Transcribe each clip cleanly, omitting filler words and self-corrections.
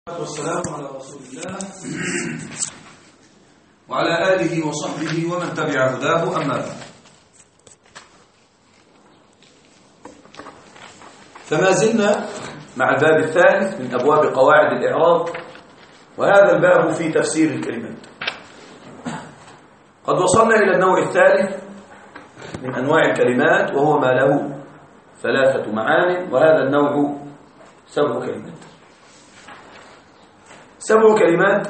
والسلام على رسول الله وعلى آله وصحبه ومن تبع هداه أما بعد. فما زلنا مع الباب الثالث من أبواب قواعد الإعراب، وهذا الباب في تفسير الكلمات. قد وصلنا إلى النوع الثالث من أنواع الكلمات، وهو ما له ثلاثة معان، وهذا النوع 7 كلمات. 7 كلمات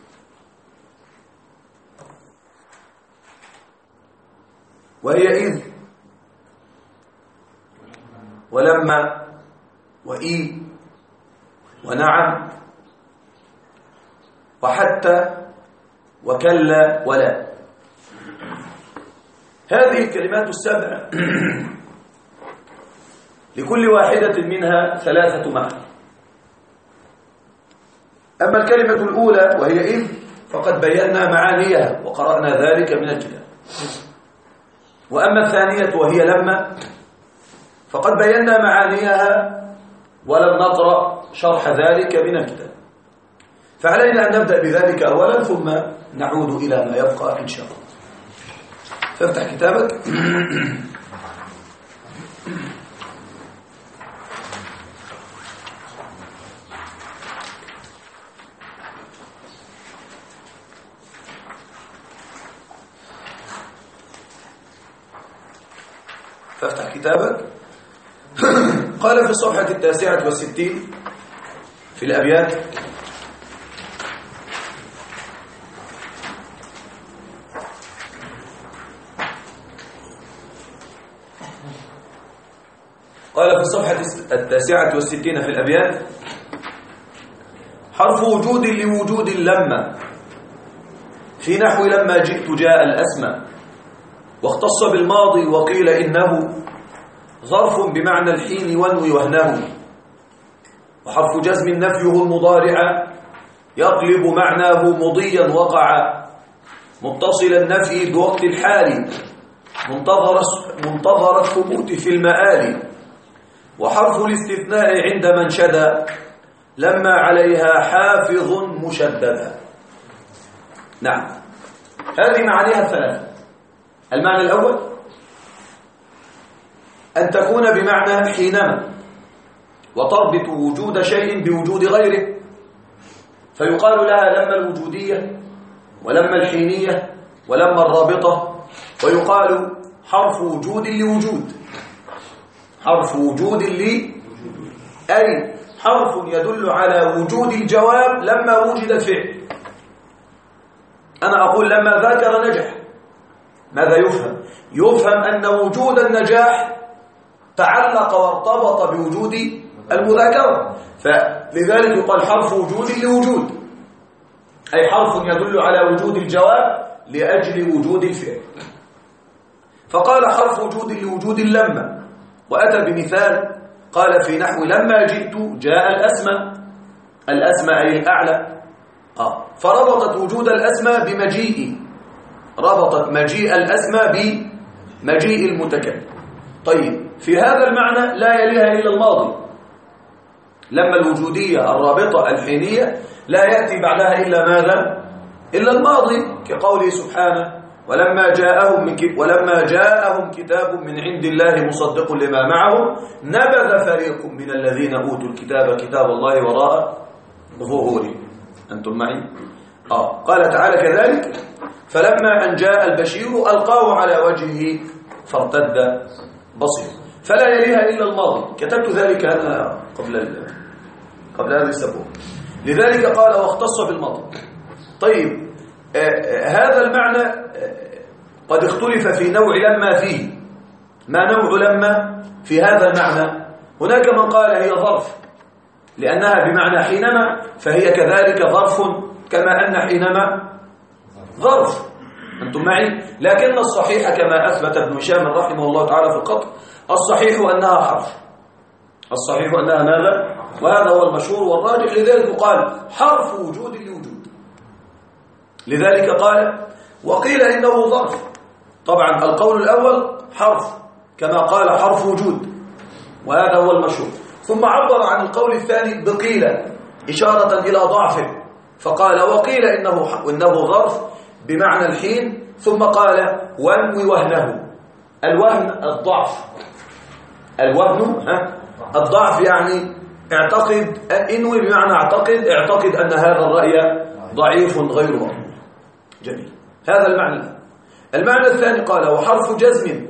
وهي إذ ولما وإي ونعم وحتى وكلا ولا. هذه الكلمات ال7 لكل واحدة منها 3 معاني. أما الكلمة الأولى وهي إذ فقد بينا معانيها وقرأنا ذلك من الكتاب. وأما الثانية وهي لما فقد بينا معانيها ولم نقرأ شرح ذلك من الكتاب، فعلينا أن نبدأ بذلك أولا ثم نعود إلى ما يبقى إن شاء الله. فافتح كتابك. فافتح كتابك. قال في الصفحة 69 في الأبيات: قال في الصفحة 69 في الأبيات: حرف وجود لوجود لما، في نحو لما جئت جاء الأسمى، واختص بالماضي وقيل إنه ظرف بمعنى الحين وانوي وهنه، وحرف جزم نفيه المضارع يقلب معناه مضيا وقع، متصل النفي بوقت الحال منتظر الثبوت في المآل، وحرف الاستثناء عند من شدا لما عليها حافظ مشددا. نعم، هذه معانيها 3. المعنى الأول أن تكون بمعنى حينما، وتربط وجود شيء بوجود غيره، فيقال لها لما الوجودية ولما الحينية ولما الرابطة، ويقال حرف وجود لوجود. حرف وجود أي حرف يدل على وجود الجواب لما وجد الفعل. أنا أقول لما ذاكر نجح، ماذا يفهم؟ يفهم أن وجود النجاح تعلق وارتبط بوجود المذاكرة، فلذلك يقال حرف وجود لوجود، أي حرف يدل على وجود الجواب لأجل وجود الفعل. فقال حرف وجود لوجود لما، وأتى بمثال قال في نحو لما جئت جاء الأسمى. الأسمى أي الأعلى، فربطت وجود الأسمى بمجيئي، ربطت مجيء الأسمى بمجيء المتكلم. طيب، في هذا المعنى لا يليها إلا الماضي. لما الوجودية الرابطة الحينية لا يأتي بعدها إلا ماذا؟ إلا الماضي، كقوله سبحانه: ولما جاءهم كتاب من عند الله مصدق لما معهم نبذ فريق من الذين أوتوا الكتاب كتاب الله وراء ظهورهم. أنتم معي؟ قال تعالى كذلك: فلما أن جاء البشير ألقاه على وجهه فارتد بصيره. فلا يليها إلا الماضي. كتبت ذلك أنا قبل هذا السبوع. لذلك قال واختص بالماضي. طيب، هذا المعنى قد اختلف في نوع لما فيه. ما نوع لما في هذا المعنى؟ هناك من قال هي ظرف لأنها بمعنى حينما، فهي كذلك ظرف كما أن حينما ظرف. أنتم معي؟ لكن الصحيح كما أثبت ابن هشام رحمه الله تعالى في القطع، الصحيح أنها حرف. الصحيح أنها ماذا؟ وهذا هو المشهور والراجح. لذلك قال حرف وجود لوجود. لذلك قال وقيل إنه ظرف. طبعا القول الأول حرف كما قال حرف وجود، وهذا هو المشهور. ثم عبر عن القول الثاني بقيل، إشارة إلى ضعفه، فقال وقيل إنه ظرف بمعنى الحين، ثم قال وانوي وهنه. الوهن الضعف، الوهن الضعف، يعني اعتقد، انوي بمعنى اعتقد أن هذا الرأي ضعيف غير مقبول. جميل، هذا المعنى. المعنى الثاني قال وحرف جزم،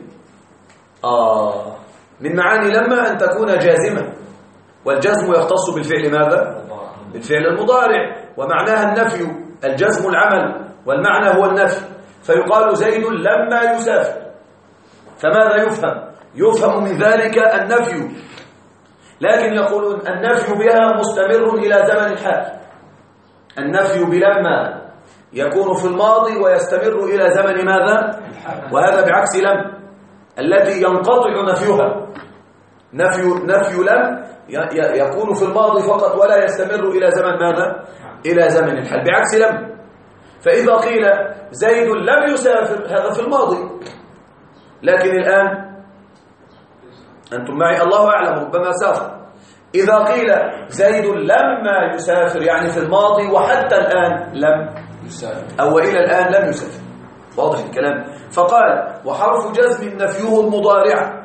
من معاني لما أن تكون جازمة، والجزم يختص بالفعل ماذا؟ بالفعل المضارع، ومعناها النفي، الجزم العمل والمعنى هو النفي، فيقال زيد لما يسافر. فماذا يفهم؟ يفهم من ذلك النفي، لكن يقولون النفي بها مستمر إلى زمن الحال. النفي بلما يكون في الماضي ويستمر إلى زمن ماذا؟ وهذا بعكس لم التي ينقطع نفيها. نفي لم يكون في الماضي فقط ولا يستمر إلى زمن ماذا؟ إلى زمن الحال، بعكس لم. فإذا قيل زيد لم يسافر هذا في الماضي، لكن الآن أنتم معي، الله أعلم، ربما سافر. إذا قيل زيد لما يسافر يعني في الماضي وحتى الآن لم يسافر، أو إلى الآن لم يسافر. واضح الكلام؟ فقال وحرف جزم نفيه المضارع،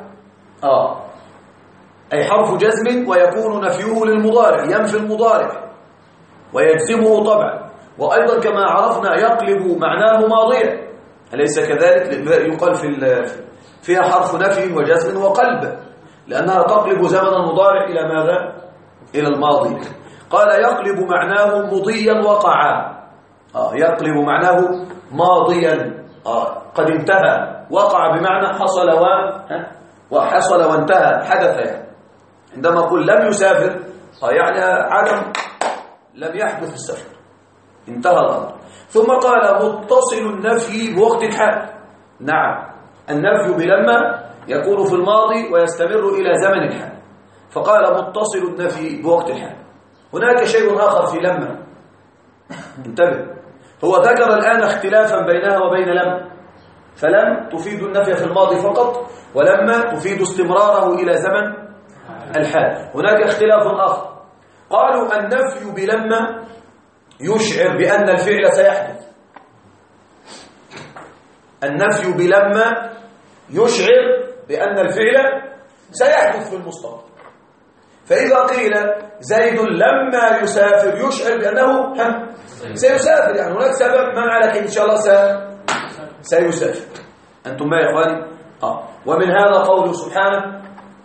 أي حرف جزم ويكون نفيه للمضارع، ينفي المضارع ويجزمه طبعا، وأيضا كما عرفنا يقلب معناه ماضيا، أليس كذلك؟ يقال فيها حرف نفي وجزم وقلب، لأنها تقلب زمن المضارع إلى ماذا؟ إلى الماضي. قال يقلب معناه مضيا وقعا، يقلب معناه ماضيا، قد انتهى. وقع بمعنى حصل وحصل وانتهى، حدث يعني. عندما أقول لم يسافر يعني عدم، لم يحدث السفر، انتهى الأمر. ثم قال متصل النفي بوقت الحال. نعم، النفي بلما يكون في الماضي ويستمر إلى زمن الحال، فقال متصل النفي بوقت الحال. هناك شيء آخر في لما، انتبه، هو ذكر الآن اختلافا بينها وبين لم، فلم تفيد النفي في الماضي فقط، ولما تفيد استمراره إلى زمن الحال. هناك اختلاف آخر، قالوا النفي بلما يشعر بأن الفعل سيحدث. النفي بلما يشعر بأن الفعل سيحدث في المستقبل. فإذا قيل زيد لما يسافر يشعر بأنه سيسافر، يعني هناك سبب منع لك إن شاء الله سيسافر. أنتم ما يا إخواني؟ ومن هذا قوله سبحانه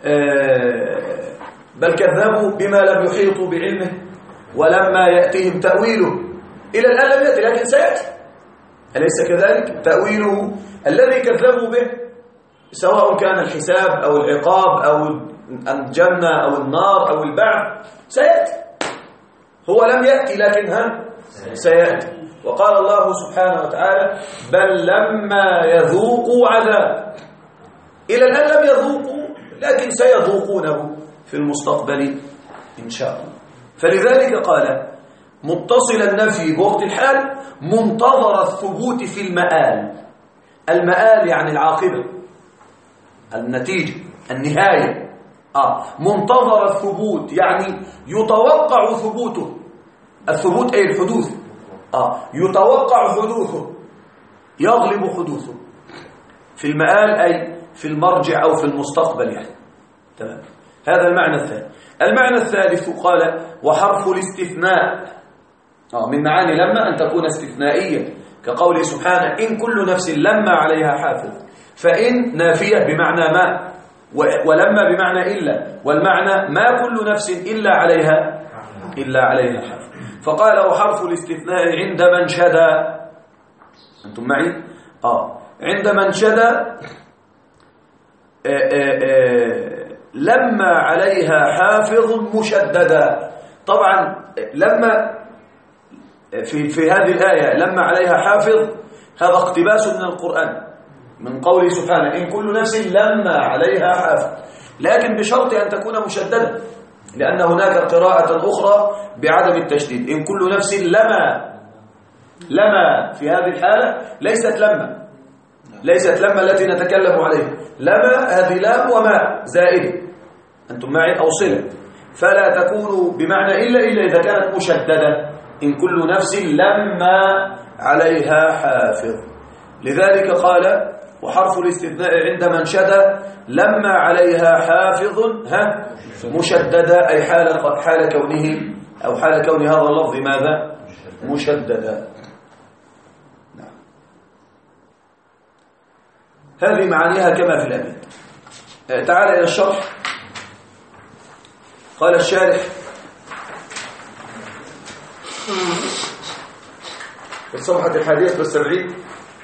بل كذبوا بما لم يحيطوا بعلمه ولما يأتيهم تأويله. إلى الآن لم يأتي لكن سيأتي، أليس كذلك؟ تأويله الذي كذبوا به، سواء كان الحساب أو العقاب أو الجنة أو النار أو البعث، سيأتي. هو لم يأتي لكن سيأتي. وقال الله سبحانه وتعالى بل لما يذوقوا عذاب. إلى الآن لم يذوقوا لكن سيذوقونه في المستقبل إن شاء الله. فلذلك قال متصل النفي بوقت الحال منتظر الثبوت في المآل. المآل يعني العاقبة، النتيجة، النهاية. منتظر الثبوت يعني يتوقع ثبوته. الثبوت أي الحدوث. يتوقع حدوثه، يغلب حدوثه في المآل أي في المرجع أو في المستقبل يعني. تمام، هذا المعنى الثاني. المعنى الثالث قال وحرف الاستثناء، من معاني لما أن تكون استثنائية، كقوله سبحانه إن كل نفس لما عليها حافظ. فإن نافية بمعنى ما، ولما بمعنى إلا، والمعنى ما كل نفس إلا عليها حافظ. فقال وحرف الاستثناء عند من شدا. أنتم معي؟ عند من شدا لما عليها حافظ مشددا. طبعا لما في هذه الآية لما عليها حافظ، هذا اقتباس من القرآن من قوله سبحانه إن كل نفس لما عليها حافظ، لكن بشرط أن تكون مشددة، لأن هناك قراءة أخرى بعدم التشديد. إن كل نفس لما في هذه الحالة ليست لما التي نتكلم عليها. لما هذه لام وما زائدة، أنتم معي، أو صلة. فلا تكون بمعنى إلا إذا كانت مشددة، إن كل نفس لما عليها حافظ. لذلك قال وحرف الاستثناء عند من شد لما عليها حافظ مشددا، أي حال كونه أو حال كون هذا اللفظ ماذا؟ مشددا. نعم. هذه معانيها كما في الأبيات. تعال إلى الشرح. قال الشارح في الصفحة 71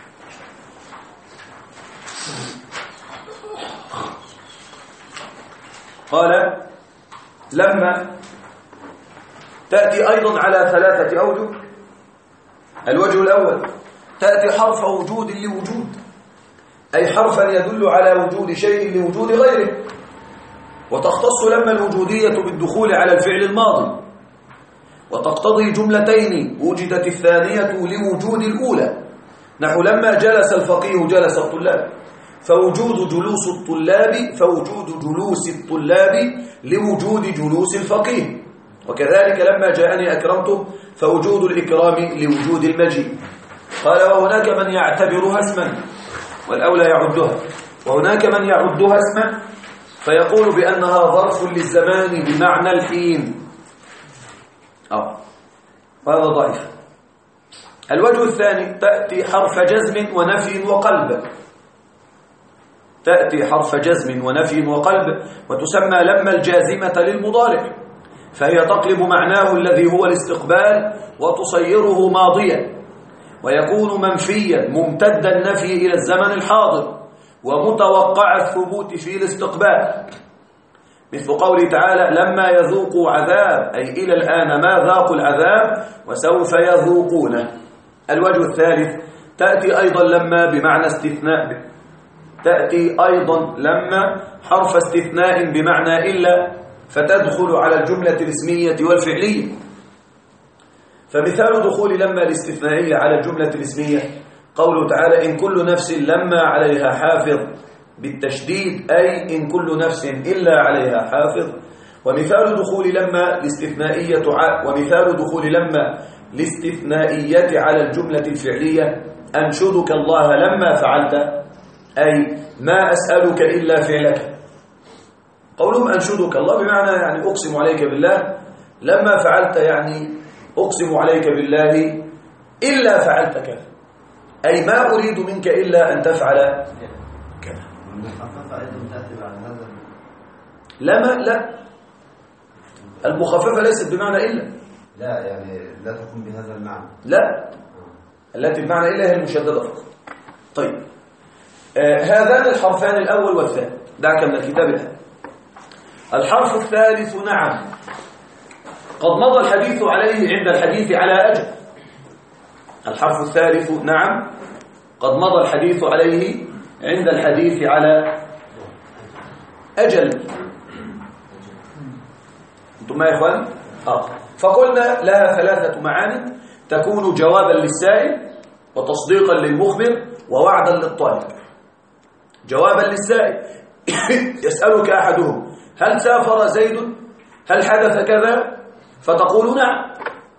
قال لما تأتي أيضا على 3 أوجه. الوجه الأول تأتي حرف وجود لوجود، أي حرفا يدل على وجود شيء لوجود غيره، وتختص لما الوجودية بالدخول على الفعل الماضي، وتقتضي جملتين وجدت الثانية لوجود الأولى، نحو لما جلس الفقيه جلس الطلاب، فوجود جلوس الطلاب لوجود جلوس الفقيه، وكذلك لما جاءني أكرمته فوجود الإكرام لوجود المجيء. قال وهناك من يعتبرها اسما والأولى يعدها، وهناك من يعدها اسما فيقول بأنها ظرف للزمان بمعنى الحين، وهذا ضعيف. الوجه الثاني تأتي حرف جزم ونفي وقلب، تأتي حرف جزم ونفي وقلب، وتسمى لما الجازمة للمضارع، فهي تقلب معناه الذي هو الاستقبال وتصيره ماضيا، ويكون منفيا ممتد النفي إلى الزمن الحاضر ومتوقع الثبوت في الاستقبال، مثل قوله تعالى لما يذوقوا عذاب، أي إلى الآن ما ذاقوا العذاب وسوف يذوقونه. الوجه الثالث تأتي أيضا لما بمعنى استثناء، تأتي أيضا لما حرف استثناء بمعنى إلا، فتدخل على الجملة الاسمية والفعلية. فمثال دخول لما الاستثنائية على الجملة الاسمية قوله تعالى إن كل نفس لما عليها حافظ بالتشديد، أي إن كل نفس إلا عليها حافظ. ومثال دخول لما الاستثنائية على الجملة الفعلية أنشدك الله لما فعلت، أي ما أسألك إلا فعلك. قولهم أنشدك الله بمعنى يعني أقسم عليك بالله، لما فعلت يعني أقسم عليك بالله إلا فعلت كذا، أي ما أريد منك إلا أن تفعل كذا. لا المخففة ليست بمعنى إلا، لا يعني لا تكون بهذا المعنى، لا التي بمعنى إلا هي المشددة فقط. طيب هذان الحرفان الأول والثاني دعك من الكتاب الآن. الحرف الثالث نعم قد مضى الحديث عليه عند الحديث على أجل. الحرف الثالث نعم قد مضى الحديث عليه عند الحديث على أجل. أنتم يا إخوان؟ فقلنا لها 3 معاني، تكون جوابا للسائل وتصديقا للمخبر ووعدا للطالب. جوابا للسائل يسألك أحدهم هل سافر زيد؟ هل حدث كذا؟ فتقول نعم،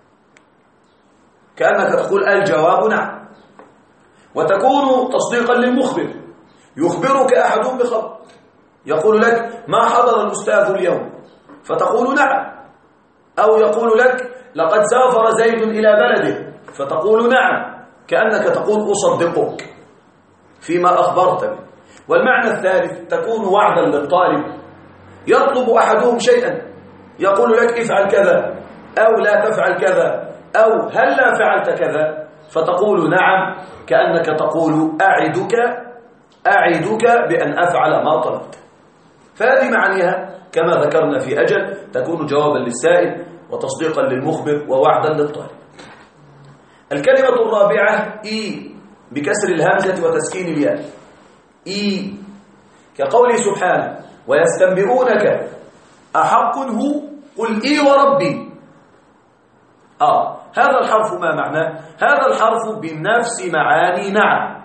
كأنك تقول الجواب نعم. وتكون تصديقا للمخبر، يخبرك أحدهم بخبر، يقول لك ما حضر الأستاذ اليوم، فتقول نعم. أو يقول لك لقد سافر زيد إلى بلده، فتقول نعم، كأنك تقول أصدقك فيما أخبرت به. والمعنى الثالث تكون وعدا للطالب، يطلب أحدهم شيئا يقول لك افعل كذا أو لا تفعل كذا أو هل لا فعلت كذا، فتقول نعم، كأنك تقول أعدك بأن أفعل ما طلبت. فهذه معانيها كما ذكرنا في أجل، تكون جوابا للسائل وتصديقا للمخبر ووعدا للطالب. الكلمة الرابعة إي بكسر الهمزة وتسكين الياء، إي كقوله سبحانه ويستنبئونك أحق هو قل إي وربي. هذا الحرف ما معناه؟ هذا الحرف بنفس معاني نعم،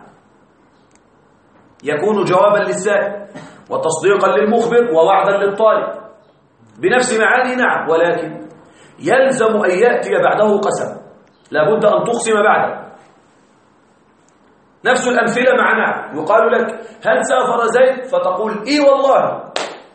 يكون جوابا للسائل وتصديقا للمخبر ووعدا للطالب. بنفس معاني نعم، ولكن يلزم أن يأتي بعده قسم، لابد أن تقسم بعده. نفس الأمثلة مع نعم، يقال لك هل سافر زيد؟ فتقول إي والله.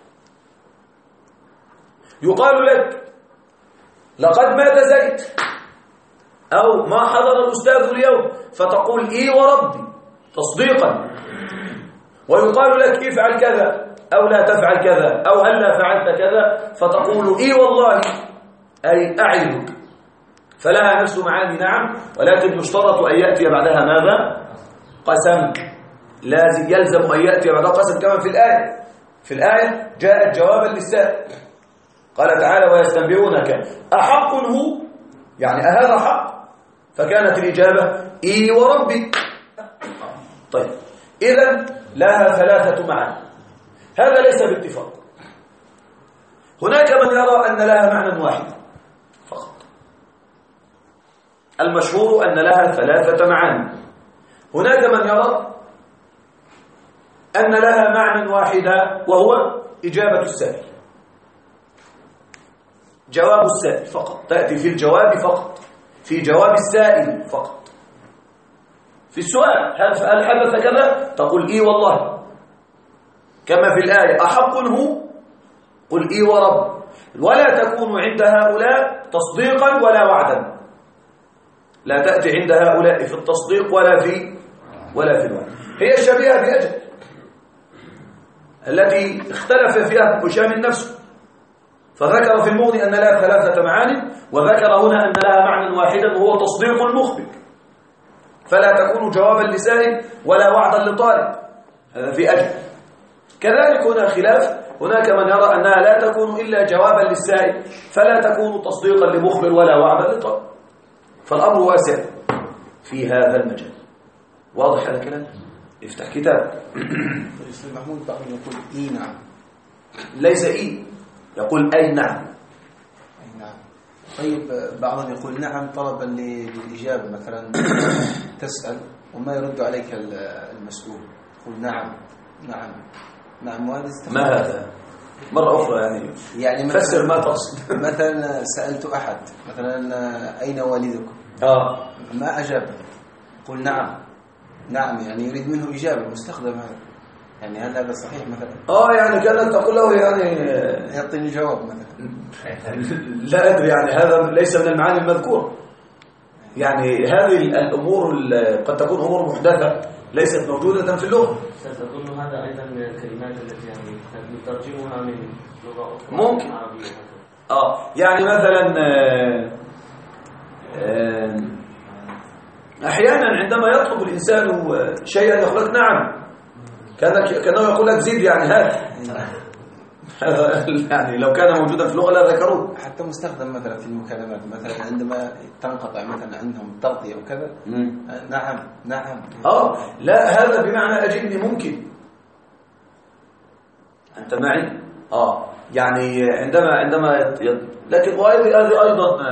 يقال لك لقد مات زيد، أو ما حضر الأستاذ اليوم، فتقول إي وربي تصديقا. ويقال لك افعل كذا أو لا تفعل كذا، أو هل لا فعلت كذا، فتقول إي والله أي أعدك. فلها نفس معاني نعم، ولكن يشترط أن يأتي بعدها ماذا؟ قسم. لازم يلزم أن يأتي بعدها قسم كما في الآية. في الآية جاءت جوابا للسائل، قال تعالى ويستنبئونك أحق هو، يعني أهذا حق؟ فكانت الإجابة إي وربي. طيب إذن لها ثلاثة معاني، هذا ليس باتفاق. هناك من يرى أن لها معنى واحد فقط، المشهور أن لها ثلاثة معاني. هناك من يرى أن لها معنى واحدا، وهو إجابة السائل، جواب السائل فقط، تأتي في الجواب فقط، في جواب السائل فقط. في السؤال هل حدث كذا؟ تقول إي والله، كما في الآية أحق هو، قل إي ورب. ولا تكون عند هؤلاء تصديقا ولا وعدا، لا تأتي عند هؤلاء في التصديق ولا في الوعد. هي الشبيهة بأجل التي اختلف فيها هشام نفسه، فذكر في المغني أن لها ثلاثة معاني، وذكر هنا أن لها معنى واحدا وهو تصديق المخبر، فلا تكون جوابا لسائل ولا وعدا لطالب، هذا في أجل. كذلك هنا خلاف، هناك من يرى أنها لا تكون إلا جوابا للسائل، فلا تكون تصديقا لمخبر ولا وعدا لطالب. فالأمر واسع في هذا المجال. واضح هذا الكلام؟ افتح كتاب. الأستاذ محمود بعضهم يقول إي نعم، ليس إي، يقول أي نعم. أي نعم. طيب بعضهم يقول نعم طلبا للإجابة، مثلا تسأل وما يرد عليك المسؤول، يقول نعم نعم نعم، وهذا ما هذا؟ مرة أخرى يعني فسر ما تقصد. مثلا سألت أحد مثلا أين والدكم؟ ما أجاب، قل نعم نعم، يعني يريد منه إجابة، مستخدم هذا، يعني هل هذا صحيح مثلا؟ يعني كانت تقول له يعني يعطيني جواب مثلا. لا أدري، يعني هذا ليس من المعاني المذكورة. يعني هذه الأمور قد تكون أمور محدثة ليست موجودة في اللغة. ستظن هذا أيضا من الكلمات التي يعني نترجمها من لغة أخرى ممكن عربية. يعني مثلا أحيانا عندما يطلب الإنسان شيئا يقول لك نعم، كأنه يقول لك زيد، يعني هذا يعني لو كان موجودا في اللغة لا ذكروه. حتى مستخدم مثلا في المكالمات، مثلا عندما تنقطع مثلا عندهم التغطية أو كذا، نعم نعم. لا، هذا بمعنى أجبني، ممكن أنت معي. يعني عندما لكن هذه أيضا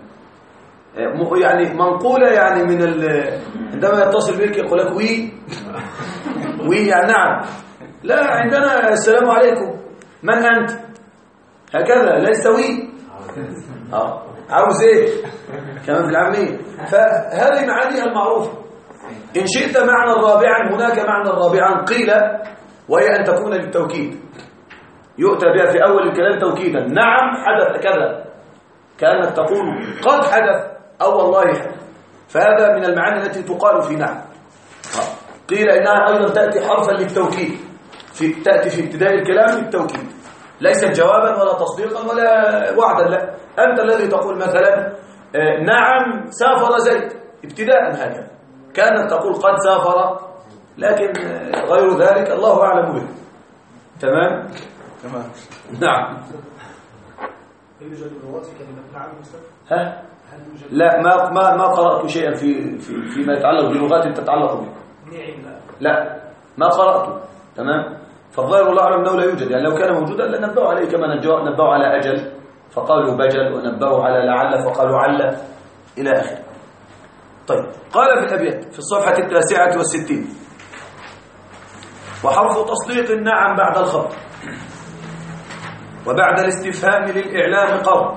يعني منقولة، يعني من عندما يتصل بك يقول لك وي يعني نعم. لا، عندنا السلام عليكم، من أنت؟ هكذا، ليس وي. عاوز ايه كمان في العامية. فهذه معانيها المعروفة. إن شئت معنى الرابعا، هناك معنى الرابعا قيل، وهي أن تكون للتوكيد، يؤتى بها في أول الكلام توكيدا، نعم حدث كذا، كأنك تقول قد حدث أو والله حدث. فهذا من المعاني التي تقال في نعم. قيل إنها أيضا تأتي حرفا للتوكيد، تأتي في ابتداء الكلام للتوكيد، ليست جوابا ولا تصديقا ولا وعدا. لا، أنت الذي تقول مثلا نعم سافر زيد ابتداء، هكذا كانت تقول قد سافر، لكن غير ذلك الله أعلم به. تمام؟ نعم. يوجد لغات في كلمة نعم مستفى؟ لا، ما قرأت شيئا فيما يتعلق بلغات تتعلق به. لا، ما قرأت. تمام. فالظاهر الله أعلم أنه لا يوجد، يعني لو كان موجودا لنبهوا عليه، كما نبهوا على أجل فقالوا بجل، ونبهوا على لعل فقالوا عل، إلى آخره. طيب، قال في الأبيات في الصفحة 69: وحرف تصديق نعم بعد الخبر، وبعد الاستفهام للإعلام قر،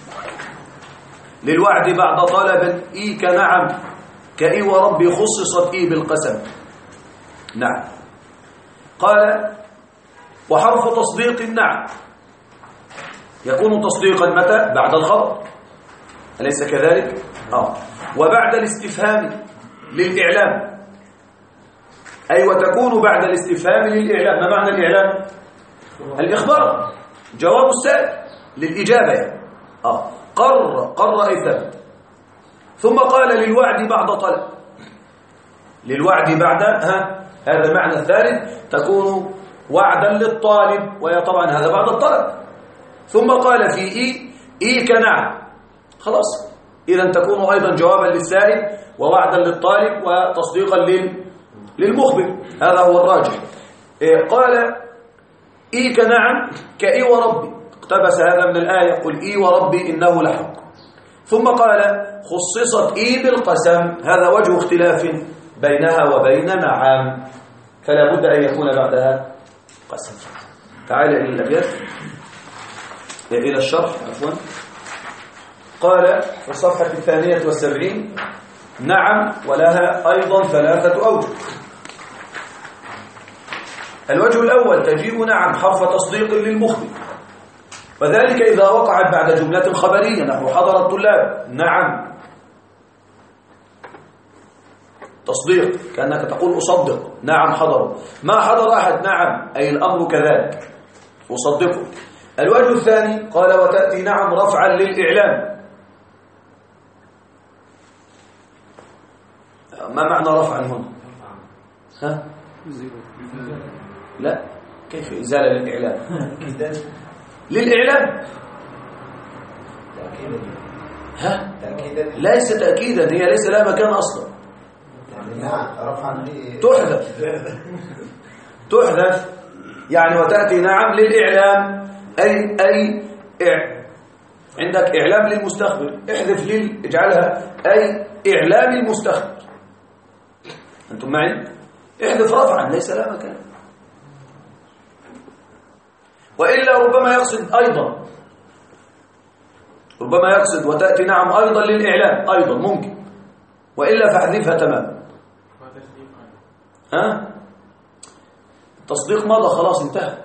للوعد بعد طلب إي كنعم، كإي وربي خصصت إي بالقسم. نعم. قال وحرف تصديق النعم يكون تصديقا متى؟ بعد الخبر، أليس كذلك؟ وبعد الاستفهام للإعلام، أي وتكون بعد الاستفهام للإعلام. ما معنى الإعلام؟ الإخبار، جواب السائل للإجابة يعني. قر أي ثبت. ثم قال للوعد بعد طلب، للوعد بعد هذا المعنى الثالث، تكون وعدا للطالب، وهي طبعا هذا بعد الطلب. ثم قال في إي كنعم، خلاص، إذا تكون أيضا جوابا للسائل ووعدا للطالب وتصديقا للمخبر، هذا هو الراجح. قال إي كنعم كإي وربي، اقتبس هذا من الآية قل إي وربي إنه لحق. ثم قال خصصت إي بالقسم، هذا وجه اختلاف بينها وبين نعم، فلا بد أن يكون بعدها قسم. تعال إلى الأبيات، إلى الشرح عفوا. قال في الصفحة 72 نعم ولها أيضا 3 أوجه. الوجه الأول تجيء نعم حرف تصديق للمخبر، وذلك إذا وقعت بعد جملة خبرية نحو حضر الطلاب، نعم تصديق، كأنك تقول أصدق، نعم حضروا. ما حضر أحد، نعم أي الأمر كذلك، أصدقه. الوجه الثاني قال وتأتي نعم رفعا للإعلام. ما معنى رفعا هنا؟ لا، كيف إزالة للإعلام؟ للإعلام ليس تأكيدا، هي ليس لها مكان أصلا. تحذف يعني وتأتي نعم للإعلام، أي عندك إعلام للمستخبر، احذف اجعلها أي إعلام المستخبر. أنتم معي؟ احذف رفعا ليس لها مكان. وإلا ربما يقصد أيضا، ربما يقصد وتأتي نعم أيضا للإعلام، أيضا ممكن، وإلا فاحذفها تماما. التصديق مضى خلاص انتهى،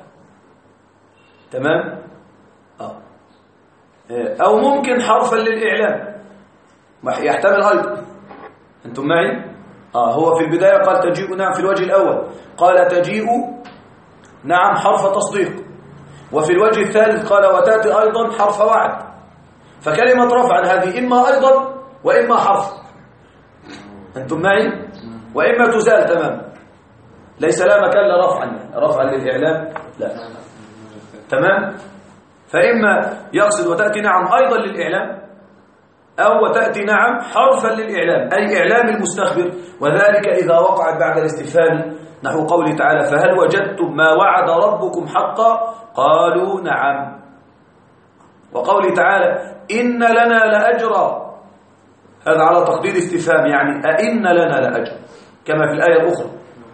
تمام. أو ممكن حرفا للإعلام، يحتمل أيضا. أنتم معي؟ هو في البداية قال تجيء نعم في الوجه الأول، قال تجيء نعم حرف تصديق، وفي الوجه الثالث قال وتأتي أيضا حرف وعد. فكلمة رفعا هذه إما أيضا وإما حرف، أنتم معي؟ وإما تزال تمام، ليس لا مكان رفعا للإعلام، لا، تمام. فإما يقصد وتأتي نعم أيضا للإعلام، أو وتأتي نعم حرفا للإعلام أي إعلام المستخبر، وذلك إذا وقعت بعد الاستفهام نحو قوله تعالى فهل وجدتم ما وعد ربكم حقا قالوا نعم، وقوله تعالى إن لنا لأجرا، هذا على تقدير استفهام يعني أئن لنا لأجر، كما في الآية الأخرى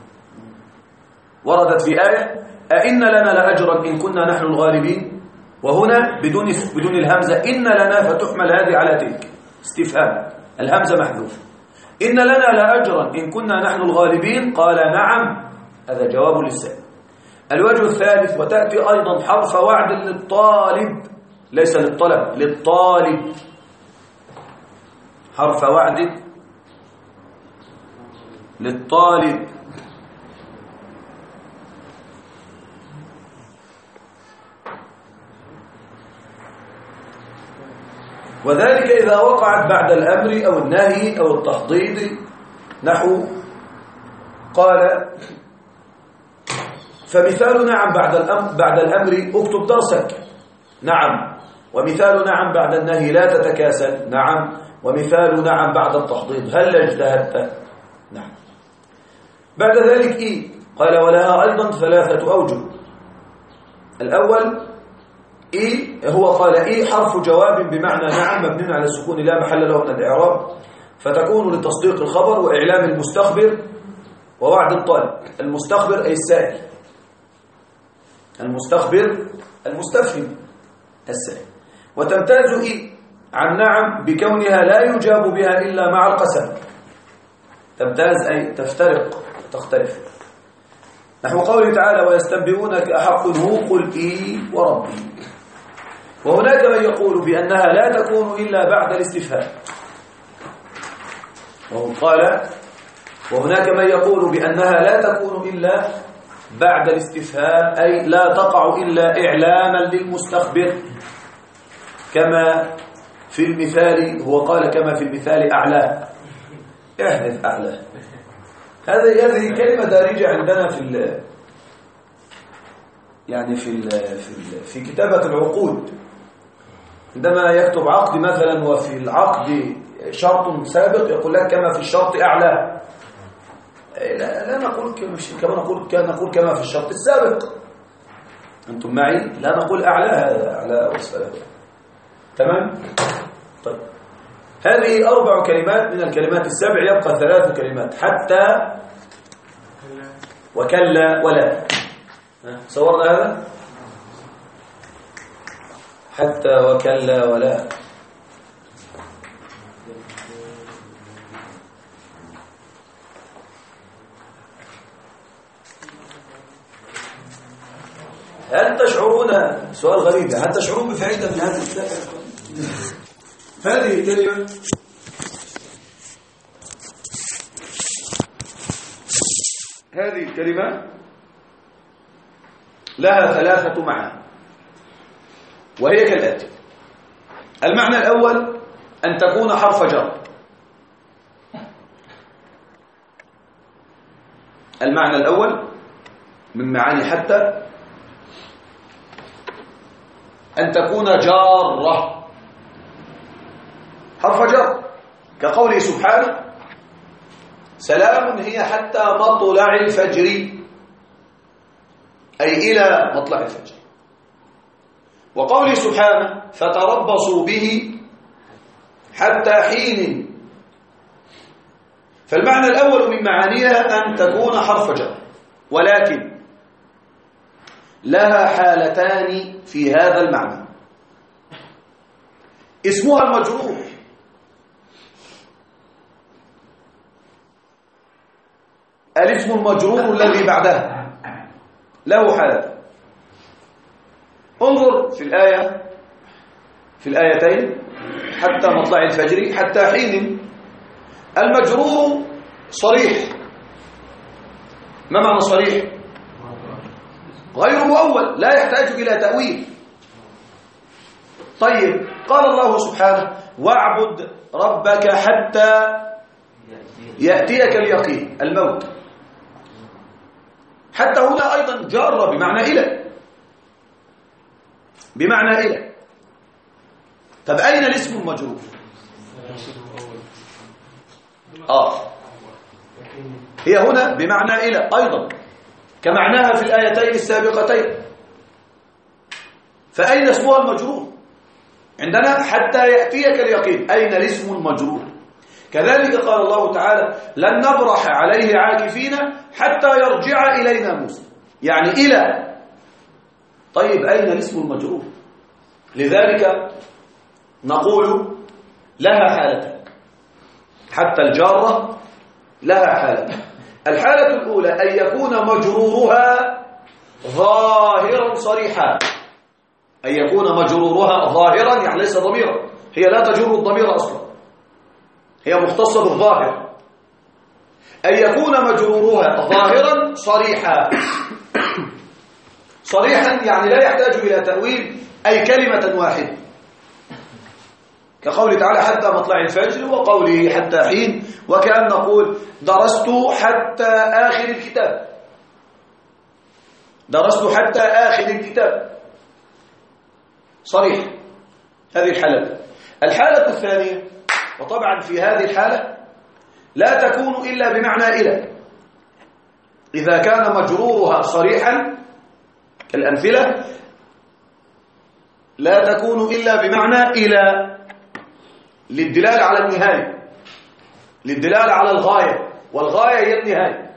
وردت في آية أئن لنا لأجرا إن كنا نحن الغالبين، وهنا بدون الهمزة إن لنا فتحمل هذه على تلك، استفهام الهمزة محذوف. إن لنا لأجرا إن كنا نحن الغالبين قال نعم، هذا جواب للسائل. الوجه الثالث وتأتي أيضا حرف وعد للطالب، ليس للطلب، للطالب، حرف وعد للطالب. وذلك إذا وقعت بعد الأمر أو النهي أو التحضيض نحو قال فمثال نعم بعد الأمر اكتب درسك، نعم. ومثال نعم بعد النهي لا تتكاسل، نعم. ومثال نعم بعد التحضيض هل اجتهدت، نعم. بعد ذلك قال ولها أيضا 3 أوجه. الأول هو قال حرف جواب بمعنى نعم مبني على السكون لا محل له من الإعراب، فتكون لتصديق الخبر وإعلام المستخبر ووعد الطالب. المستخبر أي السائل، المستخبر المستفهم، السالم. وتمتاز عن نعم بكونها لا يجاب بها إلا مع القسم. تمتاز أي تفترق وتختلف، نحو قوله تعالى ويستنبئونك أحق هو قل إي وربي. وهناك من يقول بأنها لا تكون إلا بعد الاستفهام، وهناك من يقول بأنها لا تكون إلا بعد الاستفهام، أي لا تقع إلا إعلاما للمستخبر، كما في المثال، هو قال كما في المثال أعلاه، احذف أعلاه. هذه كلمة دارجة عندنا في كتابة العقود، عندما يكتب عقد مثلا وفي العقد شرط سابق يقول لك كما في الشرط أعلاه. لا نقول نقول كما في الشرط السابق. أنتم معي؟ لا نقول أعلاه، أعلى وأسفله. تمام؟ طيب، هذه 4 كلمات من الكلمات السبع، يبقى 3 كلمات: حتى وكلا ولا. صورنا هذا؟ حتى وكلا ولا. هل تشعرون، سؤال غريب، هل تشعرون بفائدة من هذه الكلمة؟ هذه الكلمة لها 3 معاني، وهي كالآتي: المعنى الأول أن تكون حرف جر. المعنى الأول من معاني حتى أن تكون جارة، حرف جر، كقوله سبحانه: سلام هي حتى مطلع الفجر، أي إلى مطلع الفجر. وقوله سبحانه: فتربصوا به حتى حين. فالمعنى الأول من معانيها أن تكون حرف جر، ولكن لها حالتان في هذا المعنى: اسمها المجرور، الاسم المجرور الذي بعدها له حالة. انظر في الآيتين: حتى مطلع الفجر، حتى حين. المجرور صريح. ما معنى صريح؟ غير مؤول، لا يحتاج إلى تأويل. طيب، قال الله سبحانه: واعبد ربك حتى يأتيك اليقين، الموت. حتى هنا أيضا جار بمعنى إلى. طب أين الاسم المجرور؟ هي هنا بمعنى إلى أيضا، كمعناها في الآيتين السابقتين. فأين اسمها المجرور؟ عندنا حتى يأتيك اليقين، أين الاسم المجرور؟ كذلك قال الله تعالى: لن نبرح عليه عاكفين حتى يرجع إلينا موسى، يعني إلى. طيب، أين الاسم المجرور؟ لذلك نقول لها حالتان، حتى الجارة لها حالتان. الحالة الأولى أن يكون مجرورها ظاهرا صريحا، أن يكون مجرورها ظاهرا، يعني ليس ضميرا، هي لا تجر الضمير أصلا، هي مختصة بالظاهر. أن يكون مجرورها ظاهرا صريحا. صريحا يعني لا يحتاج إلى تأويل، أي كلمة واحدة، كقوله تعالى: حتى مطلع الفجر، وقوله حتى حين، وكأن نقول: درست حتى آخر الكتاب، درست حتى آخر الكتاب. صريح. هذه الحالة. الحالة الثانية، وطبعا في هذه الحالة لا تكون إلا بمعنى إلى. إذا كان مجرورها صريحا كالأمثلة، لا تكون إلا بمعنى إلى، للدلالة على النهاية، للدلالة على الغاية، والغاية هي النهاية.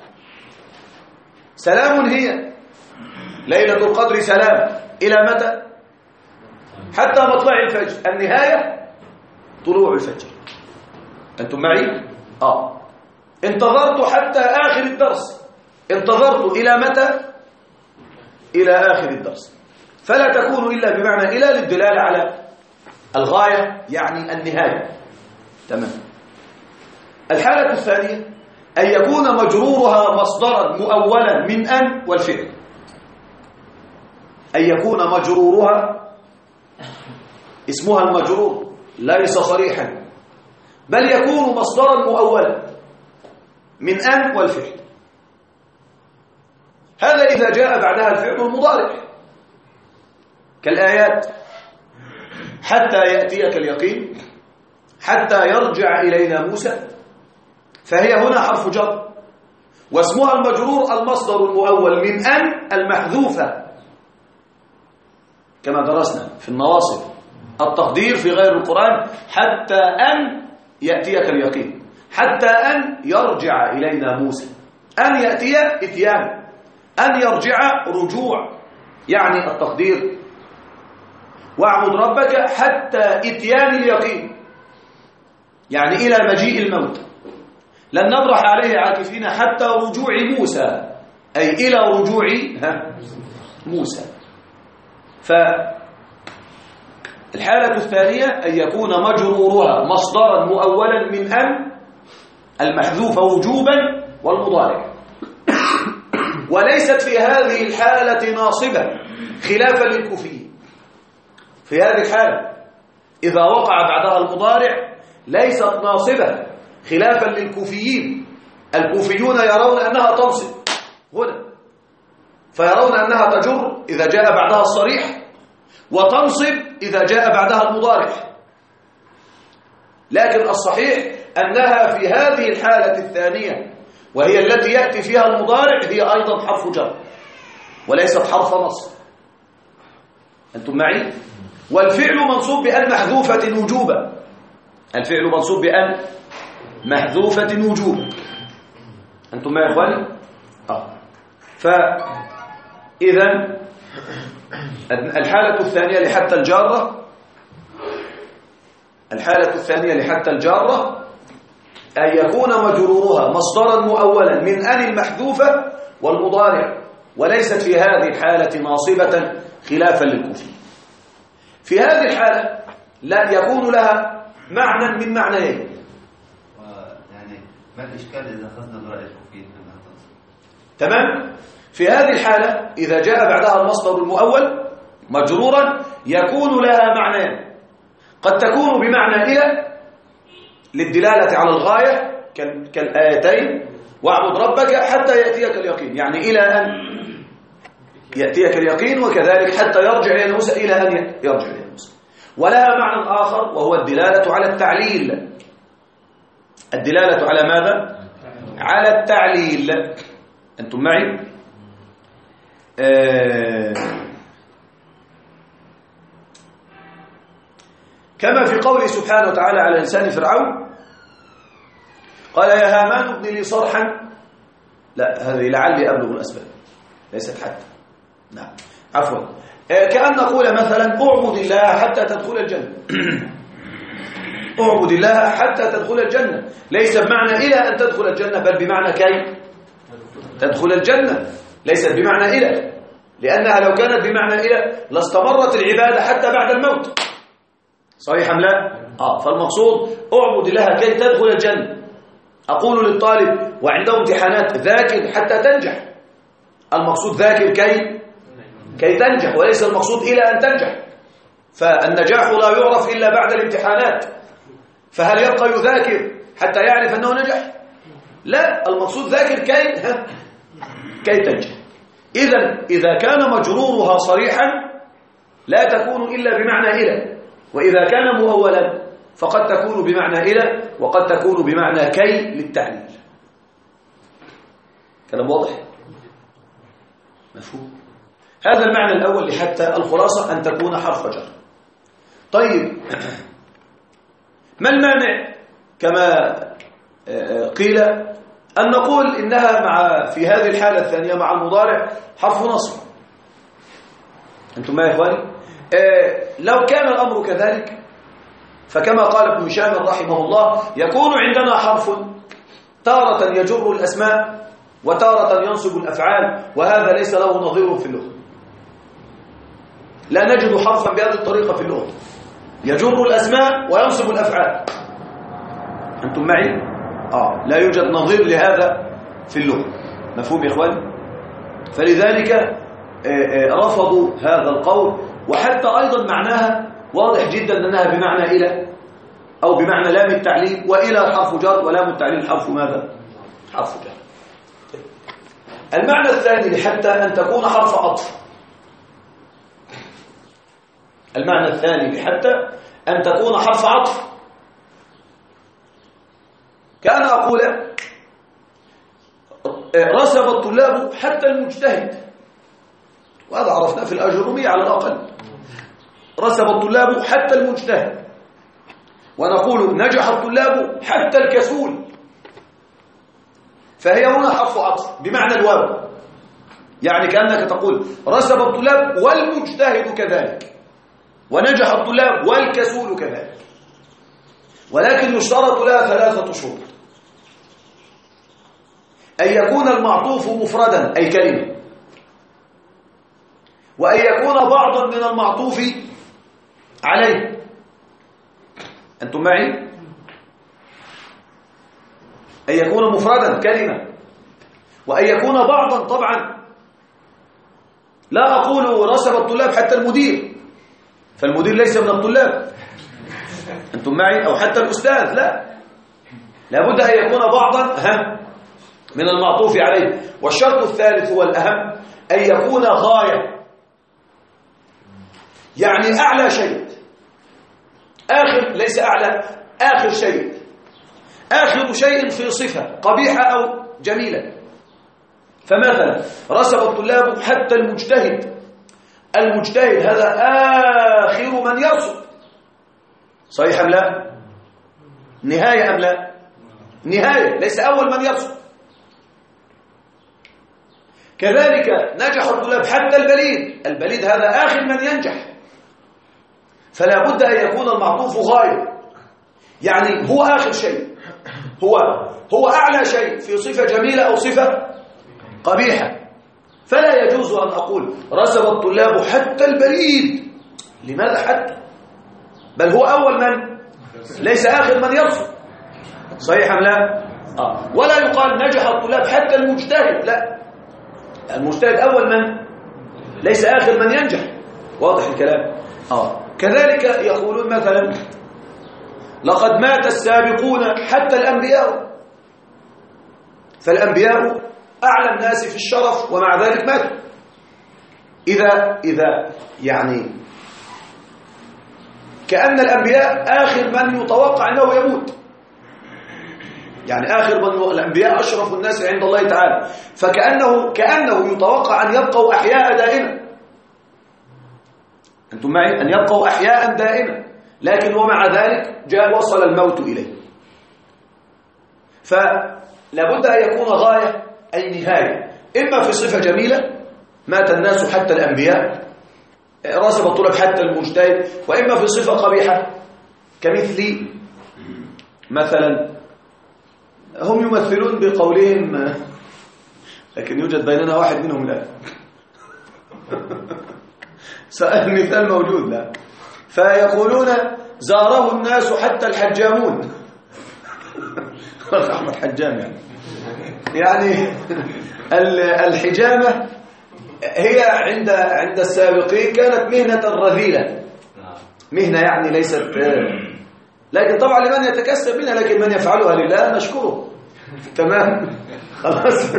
سلام هي، ليلة القدر سلام، إلى متى؟ حتى مطلع الفجر. النهاية طلوع الفجر. أنتم معي؟ انتظرت حتى آخر الدرس. انتظرت إلى متى؟ إلى آخر الدرس. فلا تكون إلا بمعنى إلى للدلالة على الغاية، يعني النهاية. تمام. الحالة الثانية أن يكون مجرورها مصدرا مؤولا من أن والفعل. أن يكون مجرورها اسمها المجرور ليس صريحا، بل يكون مصدرا مؤولا من أن والفعل. هذا إذا جاء بعدها الفعل المضارع كالآيات: حتى يأتيك اليقين، حتى يرجع إلينا موسى، فهي هنا حرف جر، واسمها المجرور المصدر المؤول من أن المحذوفة، كما درسنا في النواصب. التقدير في غير القرآن حتى أن يأتيك اليقين، حتى أن يرجع إلينا موسى. أن يأتي إتيان، أن يرجع رجوع، يعني التقدير: واعبد ربك حتى إتيان اليقين، يعني إلى مجيء الموت. لن نبرح عليه عاكفين حتى رجوع موسى، أي إلى رجوع موسى. فالحالة الثانية أن يكون مجرورها مصدرا مؤولا من أن المحذوف وجوبا والمضارع، وليست في هذه الحالة ناصبة خلافا للكوفيين. في هذه الحالة إذا وقع بعدها المضارع ليست ناصبة خلافا للكوفيين. الكوفيون يرون أنها تنصب هنا، فيرون أنها تجر إذا جاء بعدها الصريح، وتنصب إذا جاء بعدها المضارع. لكن الصحيح أنها في هذه الحالة الثانية، وهي التي يأتي فيها المضارع، هي أيضا حرف جر وليست حرف نصب. أنتم معي؟ والفعل منصوب بأن محذوفة وجوبا. الفعل منصوب بأن محذوفة وجوبا. أنتم معي يا إخواني؟ فإذا الحالة الثانية لحتى الجارة، الحالة الثانية لحتى الجارة أن يكون مجرورها مصدرا مؤولا من أن المحذوفة والمضارع، وليست في هذه الحالة ناصبة خلافا للكوفي. في هذه الحالة لا يكون لها معنى من معنيين. يعني ما الإشكال إذا أخذنا برأي الكوفي أنها تنصب؟ تمام. في هذه الحالة إذا جاء بعدها المصدر المؤول مجرورا يكون لها معنيان: قد تكون بمعنى إلى للدلالة على الغاية كالآيتين: واعبد ربك حتى يأتيك اليقين، يعني إلى أن يأتيك اليقين، وكذلك حتى يرجع إلى موسى، إلى أن يرجع إلى موسى. ولها معنى آخر وهو الدلالة على التعليل. الدلالة على ماذا؟ على التعليل. أنتم معي؟ كما في قوله سبحانه وتعالى على لسان فرعون: قال يا هامان ابن لي صرحا. لا، هذه لعلي أبلغ الأسباب، ليست حتى. نعم، عفوا. كأن نقول مثلا: اعبد الله حتى تدخل الجنة. اعبد الله حتى تدخل الجنة، ليس بمعنى إلى أن تدخل الجنة، بل بمعنى كي تدخل الجنة، ليست بمعنى إلى، لأنها لو كانت بمعنى إلى لاستمرت العبادة حتى بعد الموت. صحيح أم لا؟ فالمقصود اعبد الله كي تدخل الجنة. أقول للطالب وعنده امتحانات: ذاكر حتى تنجح. المقصود ذاكر كي تنجح، وليس المقصود إلى أن تنجح. فالنجاح لا يعرف إلا بعد الامتحانات، فهل يبقى يذاكر حتى يعرف أنه نجح؟ لا، المقصود ذاكر كي تنجح. إذا كان مجرورها صريحا لا تكون إلا بمعنى إلى، وإذا كان مؤولا فقد تكون بمعنى إلى، وقد تكون بمعنى كي للتعليل. كلام واضح؟ مفهوم؟ هذا المعنى الأول لحتى الخلاصة أن تكون حرف جر. طيب، ما المانع كما قيل أن نقول إنها في هذه الحالة الثانية مع المضارع حرف نصب؟ أنتم ما يا إخواني؟ لو كان الأمر كذلك فكما قال ابن هشام رحمه الله يكون عندنا حرف تارة يجر الأسماء وتارة ينصب الأفعال، وهذا ليس له نظير في اللغة. لا نجد حرفا بهذه الطريقة في اللغة يجر الأسماء وينصب الأفعال. أنتم معي؟ لا يوجد نظير لهذا في اللغة. مفهوم يا إخواني؟ فلذلك رفضوا هذا القول، وحتى أيضا معناها واضح جدا أنها بمعنى إلى أو بمعنى لام التعليل، وإلى حرف جر ولام التعليل حرف ماذا؟ حرف جر. المعنى الثاني لحتى أن تكون حرف عطف. المعنى الثاني لحتى أن تكون حرف عطف كان أقول رسب الطلاب حتى المجتهد، وهذا عرفناه في الأجرومية على الأقل. رسب الطلاب حتى المجتهد، ونقول نجح الطلاب حتى الكسول، فهي هنا حرف عطف بمعنى الواو، يعني كأنك تقول رسب الطلاب والمجتهد كذلك، ونجح الطلاب والكسول كذلك، ولكن يشترط لها 3 شروط: أن يكون المعطوف مفردا أي كلمة، وأن يكون بعضا من المعطوف عليه. أنتم معي؟ أن يكون مفردا كلمة، وأن يكون بعضا. طبعا لا أقول رسب الطلاب حتى المدير، فالمدير ليس من الطلاب. أنتم معي؟ أو حتى الأستاذ، لا، لابد أن يكون بعضا من المعطوف عليه. والشرط الثالث هو الأهم: أن يكون غاية، يعني أعلى شيء، آخر، ليس أعلى، آخر شيء، آخر شيء في صفة قبيحة أو جميلة. فمثلا رسب الطلاب حتى المجتهد، المجتهد هذا آخر من يرسب، صحيح أم لا؟ نهاية أم لا؟ نهاية، ليس أول من يرسب. كذلك نجح الطلاب حتى البليد، البليد هذا آخر من ينجح، فلا بد أن يكون المعطوف غاية، يعني هو آخر شيء، هو أعلى شيء في صفة جميلة أو صفة قبيحة. فلا يجوز أن أقول رسب الطلاب حتى البليد. لماذا حتى؟ بل هو أول من، ليس آخر من يرسب، صحيح أم لا؟ ولا يقال نجح الطلاب حتى المجتهد، لا، المجتهد أول من، ليس آخر من ينجح. واضح الكلام؟ كذلك يقولون مثلا لقد مات السابقون حتى الأنبياء، فالأنبياء أعلى الناس في الشرف ومع ذلك ماتوا. إذا يعني كأن الأنبياء آخر من يتوقع أنه يموت، يعني آخر من الأنبياء أشرف الناس عند الله تعالى، كأنه يتوقع أن يبقوا أحياء دائما. أنتم معي؟ أن يبقوا أحياء دائما، لكن ومع ذلك وصل الموت إليه. فلا بد أن يكون غاية أي نهاية، إما في صفة جميلة مات الناس حتى الأنبياء، رسب الطلاب حتى المجتهد، وإما في صفة قبيحة كمثل مثلا هم يمثلون بقولهم، لكن يوجد بيننا واحد منهم لا المثال موجود، لا، فيقولون زاره الناس حتى الحجامون أحمد حجام، يعني الحجامة هي عند السابقين كانت مهنة رذيلة، مهنة يعني ليست، لكن طبعا لمن يتكسب منها، لكن من يفعلها لله نشكره. تمام، خلاص.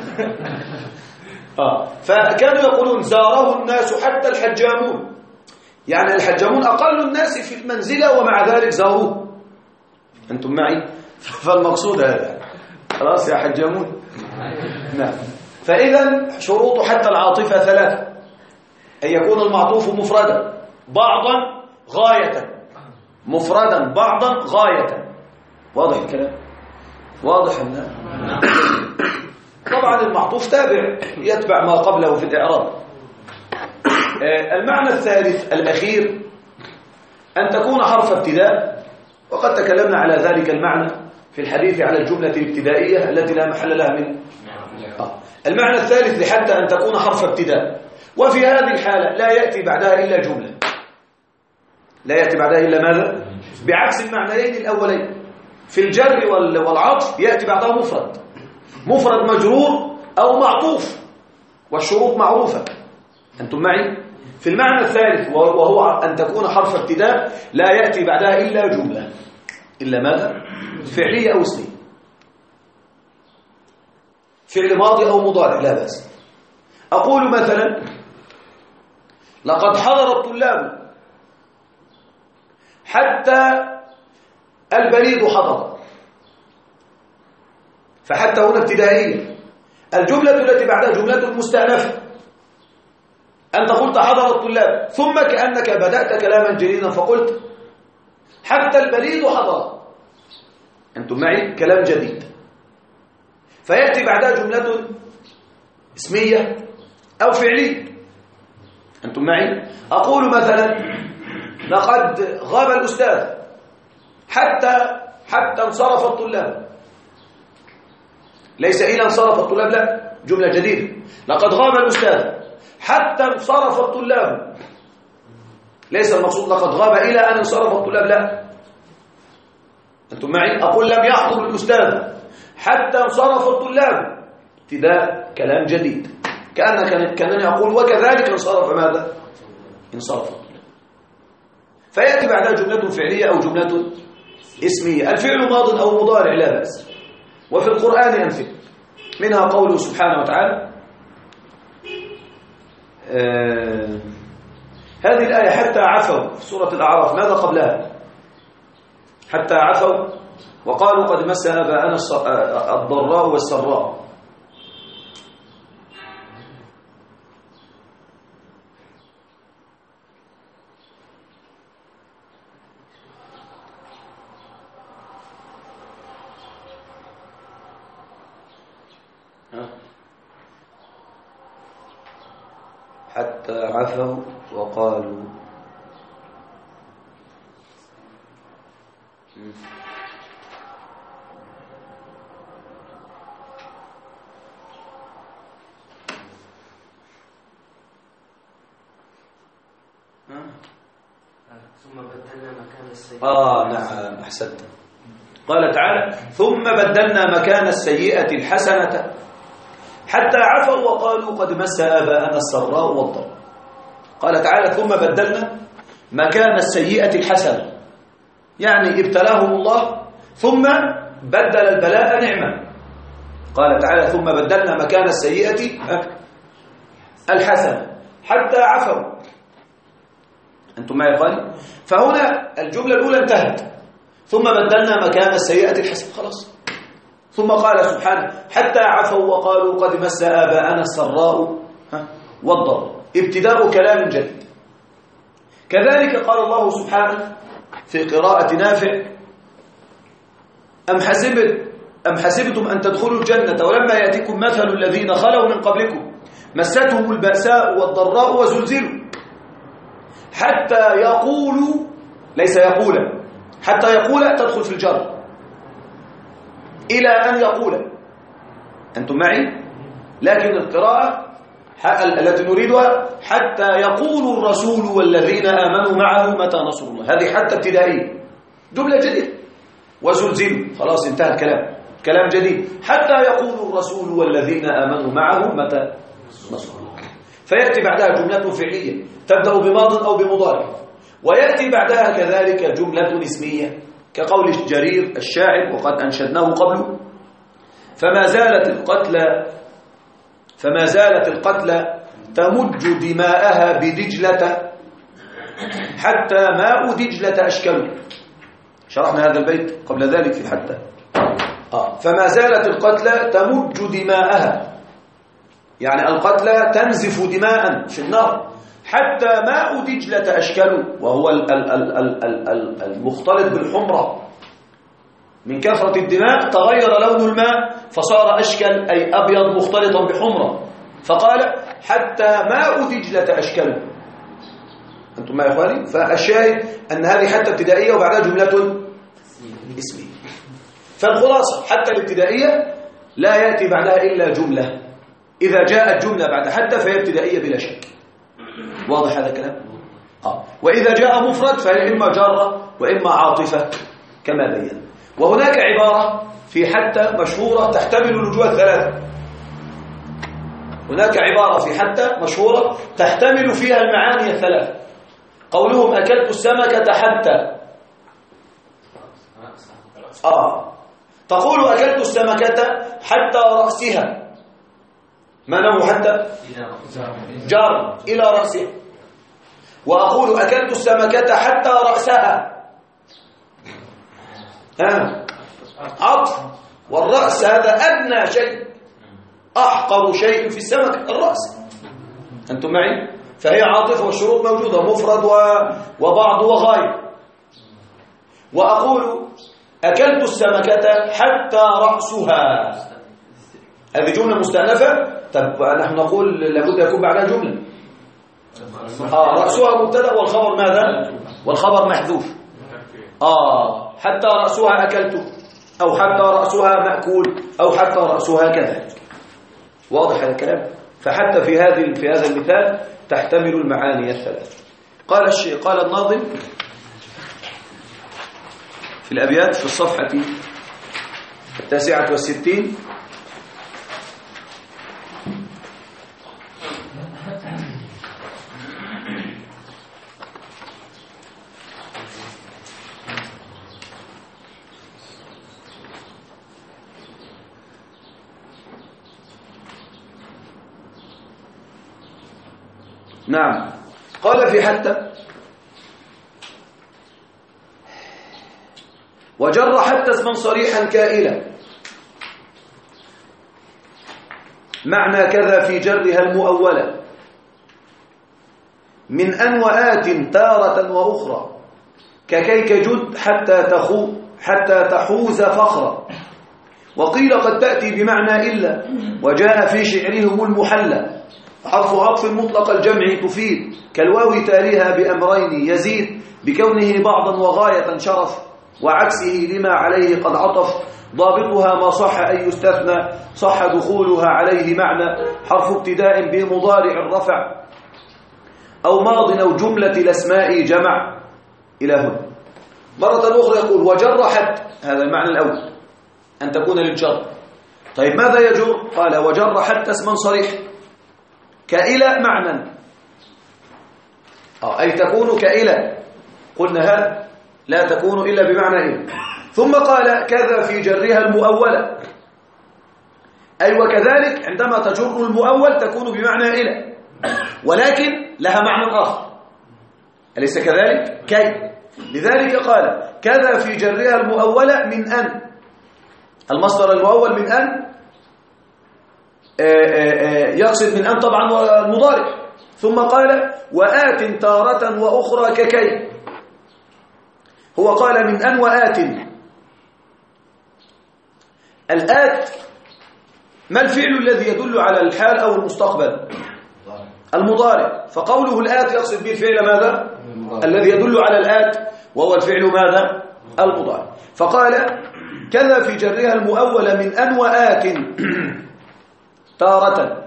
فكانوا يقولون زاره الناس حتى الحجامون، يعني الحجامون أقل الناس في المنزلة ومع ذلك زاروه. أنتم معي؟ فالمقصود هذا، خلاص يا حجامون. نعم. فإذا شروط حتى العاطفة 3: أن يكون المعطوف مفردا بعضا غاية، مفردا بعضا غاية. واضح الكلام؟ واضح النعم. طبعا المعطوف تابع، يتبع ما قبله في الإعراب. المعنى الثالث الأخير أن تكون حرف ابتداء، وقد تكلمنا على ذلك المعنى في الحديث على الجملة الابتدائية التي لا محل لها من المعنى الثالث لحتى أن تكون حرف ابتداء، وفي هذه الحالة لا يأتي بعدها إلا جملة، لا يأتي بعدها إلا ماذا؟ بعكس المعنيين الأولين. في الجر والعطف يأتي بعدها مفرد مجرور أو معطوف، والشروط معروفة. أنتم معي؟ في المعنى الثالث وهو أن تكون حرف ابتداء لا يأتي بعدها إلا جملة، إلا ماذا؟ فعلية أو اسمية، فعل ماضي أو مضارع لا بأس. أقول مثلا لقد حضر الطلاب حتى البريد حضر، فحتى هنا ابتدائية. الجملة التي بعدها جملة مستأنفة، أنت قلت حضر الطلاب ثم كأنك بدأت كلاما جديدا فقلت حتى البريد حضر. أنتم معي؟ كلام جديد، فيأتي بعدها جملة اسمية أو فعلية. أنتم معي؟ أقول مثلا لقد غاب الأستاذ حتى انصرف الطلاب، ليس إلى انصرف الطلاب، لا، جملة جديدة. لقد غاب الأستاذ حتى انصرف الطلاب، ليس المقصود لقد غاب إلى أن انصرف الطلاب، لا. أنتم معي؟ أقول لم يحضر الأستاذ حتى انصرف الطلاب، ابتداء كلام جديد، كأنني أقول وكذلك انصرف ماذا؟ انصرف الطلاب. فيأتي بعدها جملة فعلية أو جملة اسمية. الفعل ماض أو مضارع لا بأس. وفي القرآن أمثلة منها قوله سبحانه وتعالى هذه الآية حتى عفوا في سورة الأعراف، ماذا قبلها؟ حتى عفوا وقالوا قد مس آباءنا الضراء والسراء. حتى عفوا وقالوا ثم بدلنا مكان السيئة. نعم، أحسنت. قال تعالى ثم بدلنا مكان السيئة الحسنة حتى عفوا وقالوا قد مس آباءنا السراء والضراء. قال تعالى ثم بدلنا مكان السيئة الحسنة، يعني ابتلاهم الله ثم بدل البلاء نعمة. قال تعالى ثم بدلنا مكان السيئة الحسنة حتى عفوا. أنتم معي يا إخواني؟ فهنا الجملة الأولى انتهت، ثم بدلنا مكان السيئة الحسنة، خلاص. ثم قال سبحانه حتى عفوا وقالوا قد مس آباءنا السراء والضراء، ابتداء كلام جديد. كذلك قال الله سبحانه في قراءة نافع أم حسبتم أن تدخلوا الجنة ولما يأتيكم مثل الذين خلوا من قبلكم مستهم البأساء والضراء وزلزلوا حتى يقولوا، ليس يقولا، حتى يقول تدخل في الجر إلى أن يقول. أنتم معي؟ لكن القراءة التي نريدها حتى يقول الرسول والذين آمنوا معه متى نصر الله، هذه حتى ابتدائية، جملة جديدة. وزلزلوا، خلاص انتهى الكلام، كلام جديد. حتى يقول الرسول والذين آمنوا معه متى نصر الله. فيأتي بعدها جملة فعلية تبدأ بماض أو بمضارع، ويأتي بعدها كذلك جملة اسمية كقول جرير الشاعر وقد أنشدناه قبل فما زالت القتلى تمج دماءها بدجلة حتى ماء دجلة أشكل. شرحنا هذا البيت قبل ذلك في حتى. فما زالت القتلى تمج دماءها، يعني القتلى تنزف دماء في النار حتى ماء دجلة أشكل، وهو المختلط بالحمرة، من كثرة الدماء تغير لون الماء فصار أشكل أي أبيض مختلطا بحمرة، فقال حتى ماء دجلة أشكل. أنتم معي يا إخواني؟ فالشاهد أن هذه حتى ابتدائية وبعدها جملة اسمية. فالخلاصة حتى الابتدائية لا يأتي بعدها إلا جملة. إذا جاءت جملة بعد حتى فهي ابتدائية بلا شك. واضح هذا الكلام؟ وإذا جاء مفرد فهي إما جارة وإما عاطفة كما بين. وهناك عبارة في حتى مشهورة تحتمل الوجوه الثلاثة. هناك عبارة في حتى مشهورة تحتمل فيها المعاني الثلاثة. قولهم أكلت السمكة حتى تقول أكلت السمكة حتى رأسها. ما نوع حتى؟ جار إلى رأسها. وأقول أكلت السمكة حتى رأسها عطف. والرأس هذا أدنى شيء، أحقر شيء في السمك الرأس. أنتم معي؟ فهي عاطفة والشروط موجودة، مفرد وبعض وغاية. وأقول أكلت السمكة حتى رأسها، هذه جملة مستأنفة. طب نحن نقول لابد يكون بعدها جملة. رأسها مبتدأ والخبر ماذا؟ والخبر محذوف. حتى رأسها أكلت، أو حتى رأسها مأكول، أو حتى رأسها كذلك. واضح هذا الكلام؟ فحتى في هذا المثال تحتمل المعاني الثلاث. قال الناظم في الأبيات في الصفحة 69: نعم. قال في حتى: وجر حتى اسما صريحا كائلا، معنى كذا في جرها المؤولة، من أن وآت تارة وأخرى، ككيك جد حتى تحوز فخرا. وقيل قد تأتي بمعنى إلا، وجاء في شعرهم المحلى، حرف عطف مطلق الجمع تفيد، كالواو تاليها بأمرين، يزيد بكونه بعضا وغاية شرف، وعكسه لما عليه قد عطف، ضابطها ما صح أن يستثنى، صح دخولها عليه معنى، حرف ابتداء بمضارع الرفع، أو ماض أو جملة الأسماء جمع. إلى هنا. مرة أخرى يقول: وجر حتى، هذا المعنى الأول أن تكون للجر. طيب ماذا يجر؟ قال: وجر حتى اسما صريح كإلى معنى، أي تكون كإلى. قلنا هذا لا تكون إلا بمعنى إلى. ثم قال: كذا في جرها المؤولة، أي وكذلك عندما تجر المؤول تكون بمعنى إلى، ولكن لها معنى آخر، أليس كذلك؟ كي. لذلك قال: كذا في جرها المؤولة من أن، المصدر المؤول من أن، يقصد من أن طبعا والمضارع. ثم قال: وآت تارة وأخرى ككي. هو قال من أن وآت. الآت ما الفعل الذي يدل على الحال أو المستقبل؟ المضارع. فقوله الآت يقصد به الفعل ماذا؟ الذي يدل على الآت، وهو الفعل ماذا؟ المضارع. فقال: كذا في جرها المؤول من أن وآت تارة.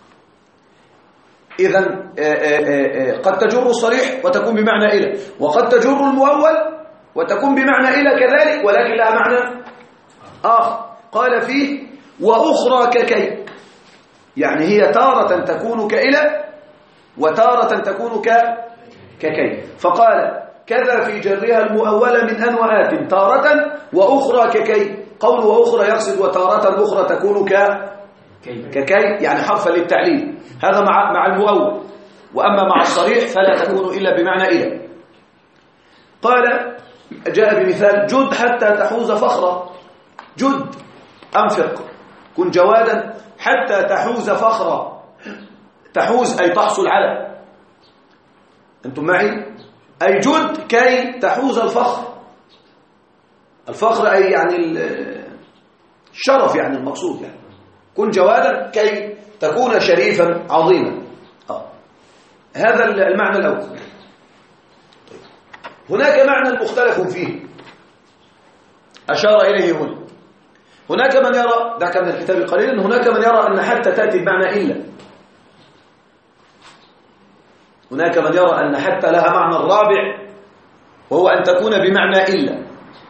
إذن قد تجر الصريح وتكون بمعنى إلى، وقد تجر المؤول وتكون بمعنى إلى كذلك، ولكن لها معنى آخر. قال فيه: وأخرى ككي، يعني هي تارة تكون كإلى وتارة تكون ككي. فقال: كذا في جرها المؤول من أن وآت تارة وأخرى ككي. قول وأخرى يقصد وتارة أخرى تكون ككي، يعني حرفا للتعليل. هذا مع المؤول، وأما مع الصريح فلا تكون إلا بمعنى إلى. قال: جاء بمثال: جد حتى تحوز فخرا. جد أنفق، كن جوادا، حتى تحوز فخرا. تحوز أي تحصل على. أنتم معي؟ أي جد كي تحوز الفخر. الفخر أي يعني الشرف، يعني المقصود، يعني كن جوادا كي تكون شريفا عظيما. هذا المعنى الأول. هناك معنى مختلف فيه أشار إليه هنا. هناك من يرى، دعك من الكتاب قليلا، هناك من يرى أن حتى تأتي بمعنى إلا. هناك من يرى أن حتى لها معنى الرابع وهو أن تكون بمعنى إلا،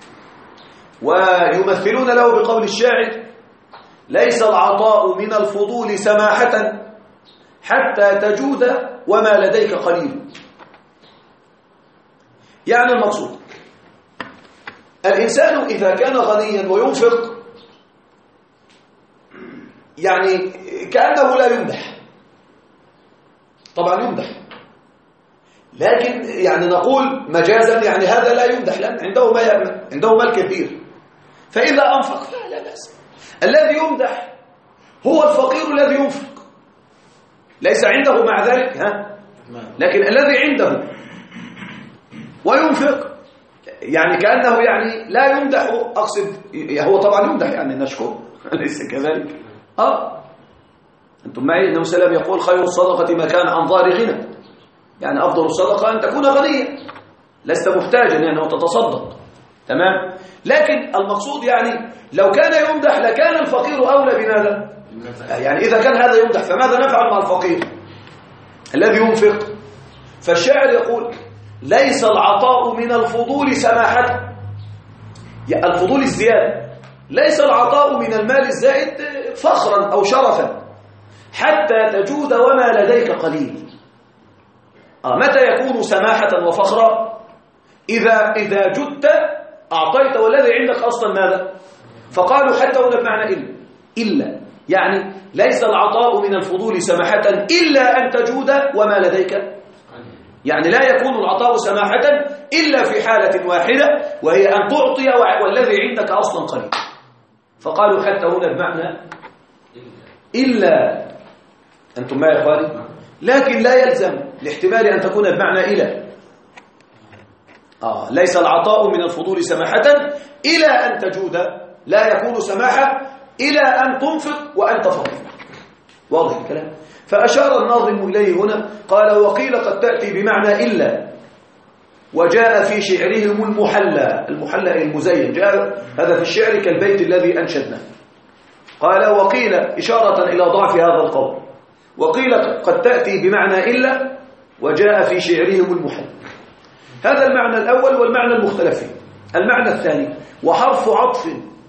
ويمثلون له بقول الشاعر: ليس العطاء من الفضول سماحة حتى تجود وما لديك قليل. يعني المقصود الإنسان إذا كان غنيا وينفق يعني كأنه لا يمدح، طبعا يمدح، لكن يعني نقول مجازا يعني هذا لا يمدح لأن عنده مال كثير، فإذا أنفق لا بأس. الذي يمدح هو الفقير الذي ينفق، ليس عنده مع ذلك لكن الذي عنده وينفق يعني كأنه يعني لا يمدح، أقصد هو طبعا يمدح يعني نشكر ليس كذلك. أنتم معي؟ إنه سلام يقول: خير الصدقة ما كان عن ظهر غنى، يعني أفضل الصدقة أن تكون غنيا لست محتاجا يعني وتتصدق، تمام. لكن المقصود يعني لو كان يمدح لكان الفقير أولى بماذا؟ يعني إذا كان هذا يمدح فماذا نفعل مع الفقير الذي ينفق؟ فالشاعر يقول: ليس العطاء من الفضول سماحة، الفضول الزيادة، ليس العطاء من المال الزائد فخرا أو شرفا حتى تجود وما لديك قليل. متى يكون سماحة وفخرا؟ إذا جدت أعطيت والذي عندك أصلا ماذا؟ فقالوا حتى هنا بمعنى إلا، يعني ليس العطاء من الفضول سماحة إلا أن تجود وما لديك، يعني لا يكون العطاء سماحة إلا في حالة واحدة وهي أن تعطي والذي عندك أصلا قليل. فقالوا حتى هنا بمعنى إلا. أنتم ما يا إخواني؟ لكن لا يلزم لاحتمال أن تكون بمعنى إلى. ليس العطاء من الفضول سماحة إلى أن تجود، لا يكون سماحة إلى أن تنفق وأنت فقير. واضح الكلام؟ فأشار الناظم إليه هنا قال: وقيل قد تأتي بمعنى إلا، وجاء في شعرهم المحلى المزين، جاء هذا في الشعر كالبيت الذي أنشدنا. قال: وقيل إشارة إلى ضعف هذا القول، وقيل قد تأتي بمعنى إلا وجاء في شعرهم المحلى. هذا المعنى الأول والمعنى المختلف فيه. المعنى الثاني وحرف عطف.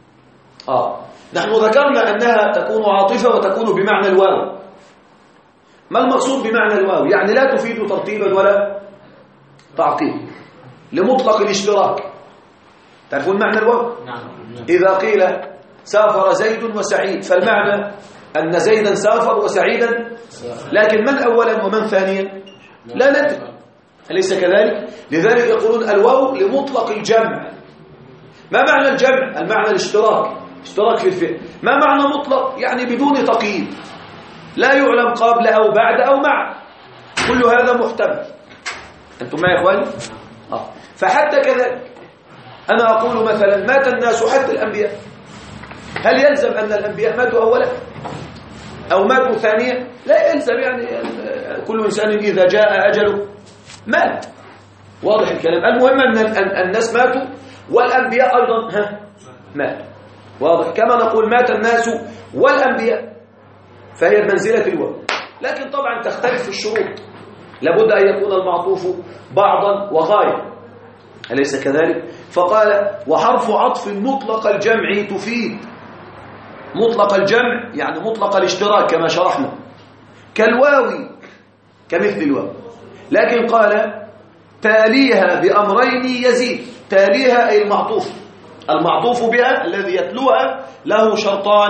نحن ذكرنا أنها تكون عاطفة وتكون بمعنى الواو. ما المقصود بمعنى الواو؟ يعني لا تفيد ترتيبا ولا تعقيب، لمطلق الاشتراك. تعرفون معنى الواو؟ إذا قيل سافر زيد وسعيد فالمعنى أن زيدا سافر وسعيدا، لكن من أولا ومن ثانيا لا ندري، أليس كذلك؟ لذلك يقولون الواو لمطلق الجمع. ما معنى الجمع؟ المعنى الاشتراك، اشتراك في الفعل. ما معنى مطلق؟ يعني بدون تقييد، لا يعلم قبل أو بعد أو مع، كل هذا محتمل. أنتم ما يا إخواني؟ فحتى كذلك أنا أقول مثلا مات الناس حتى الأنبياء، هل يلزم أن الأنبياء ماتوا أولا أو ماتوا ثانيا؟ لا يلزم، يعني كل إنسان إذا جاء أجله مات. واضح الكلام؟ المهم أن الناس ماتوا والأنبياء أيضا ماتوا. واضح؟ كما نقول مات الناس والأنبياء، فهي بمنزلة الواو، لكن طبعا تختلف في الشروط، لابد أن يكون المعطوف بعضا وغاية، أليس كذلك؟ فقال: وحرف عطف مطلق الجمع تفيد. مطلق الجمع يعني مطلق الاشتراك كما شرحنا، كالواو كمثل الواو، لكن قال تاليها بأمرين يزيد. تاليها أي المعطوف بها الذي يتلوها له شرطان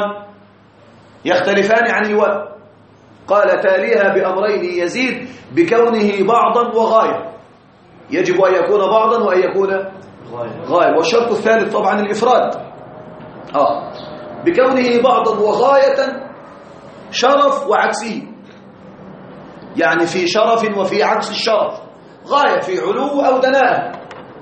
يختلفان عن الواو. قال تاليها بأمرين يزيد بكونه بعضا وغاية، يجب أن يكون بعضا وأن يكون غاية. والشرط الثالث طبعا الإفراد، بكونه بعضا وغاية شرف وعكسه، يعني في شرف وفي عكس الشرف، غاية في علو أو دناءة.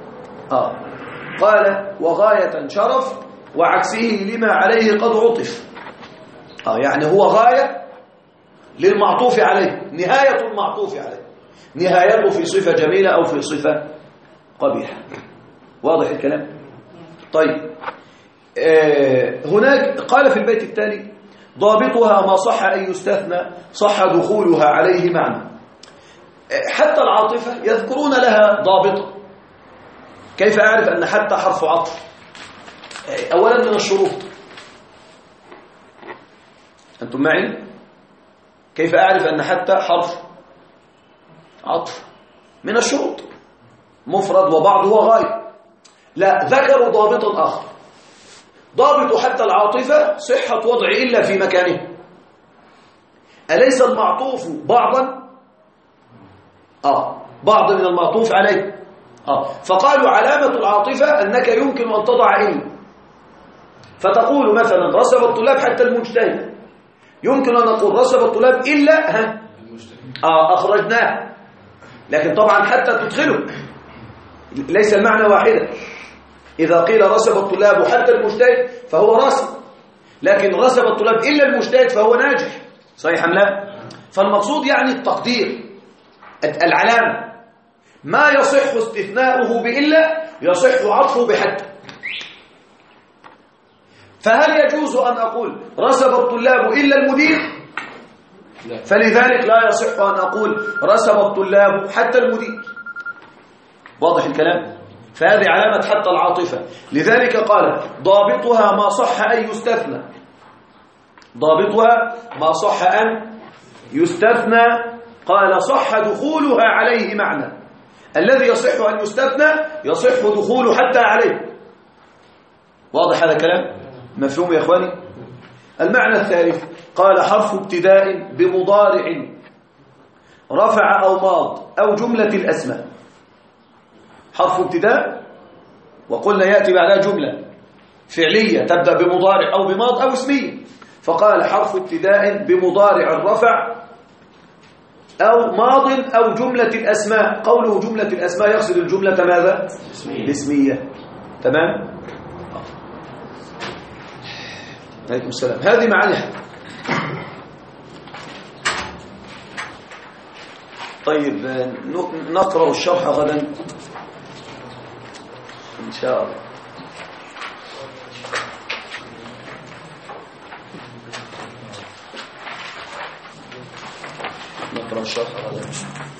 قال وغاية شرف وعكسه لما عليه قد عطف. يعني هو غاية للمعطوف عليه، نهاية المعطوف عليه، نهايته في صفة جميلة أو في صفة قبيحة. واضح الكلام؟ طيب هناك قال في البيت التالي ضابطها ما صح أن يستثنى صح دخولها عليه معنى. حتى العاطفة يذكرون لها ضابطة. كيف أعرف أن حتى حرف عطف؟ أولا من الشروط. أنتم معي؟ كيف أعرف أن حتى حرف عطف؟ من الشروط، مفرد وبعض وغاية. لا، ذكروا ضابطا آخر. ضابط حتى العاطفة صحة وضع إلا في مكانه. أليس المعطوف بعضا؟ بعض من المعطوف عليه. فقالوا علامة العاطفة أنك يمكن أن تضع إلا، فتقول مثلا رسب الطلاب حتى المجتهد، يمكن أن نقول رسب الطلاب إلا أخرجناه، لكن طبعا حتى تدخله، ليس المعنى واحدا. إذا قيل رسب الطلاب حتى المجتهد فهو راسب، لكن رسب الطلاب إلا المجتهد فهو ناجح. صحيح أم لا؟ فالمقصود يعني التقدير، العلامة. ما يصح استثناؤه بإلا يصح عطفه بحتى. فهل يجوز أن أقول رسب الطلاب إلا المدير؟ فلذلك لا يصح أن أقول رسب الطلاب حتى المدير. واضح الكلام؟ فهذه علامة حتى العاطفة. لذلك قال ضابطها ما صح أن يستثنى. ضابطها ما صح أن يستثنى. قال صح دخولها عليه معنى. الذي يصح أن يستثنى يصح دخوله حتى عليه. واضح هذا الكلام؟ مفهوم يا إخواني؟ المعنى الثالث قال حرف ابتداء بمضارع رفع أو ماض أو جملة الأسماء. حرف ابتداء وقلنا يأتي بعدها جملة فعلية تبدأ بمضارع أو بماض أو اسمية. فقال حرف ابتداء بمضارع الرفع أو ماض أو جملة الأسماء. قوله جملة الأسماء يقصد الجملة ماذا؟ الاسمية. تمام؟ عليكم السلام. هذه معانيها. طيب نقرأ الشرح غدا إن شاء الله. نقرأ الشرح غدا.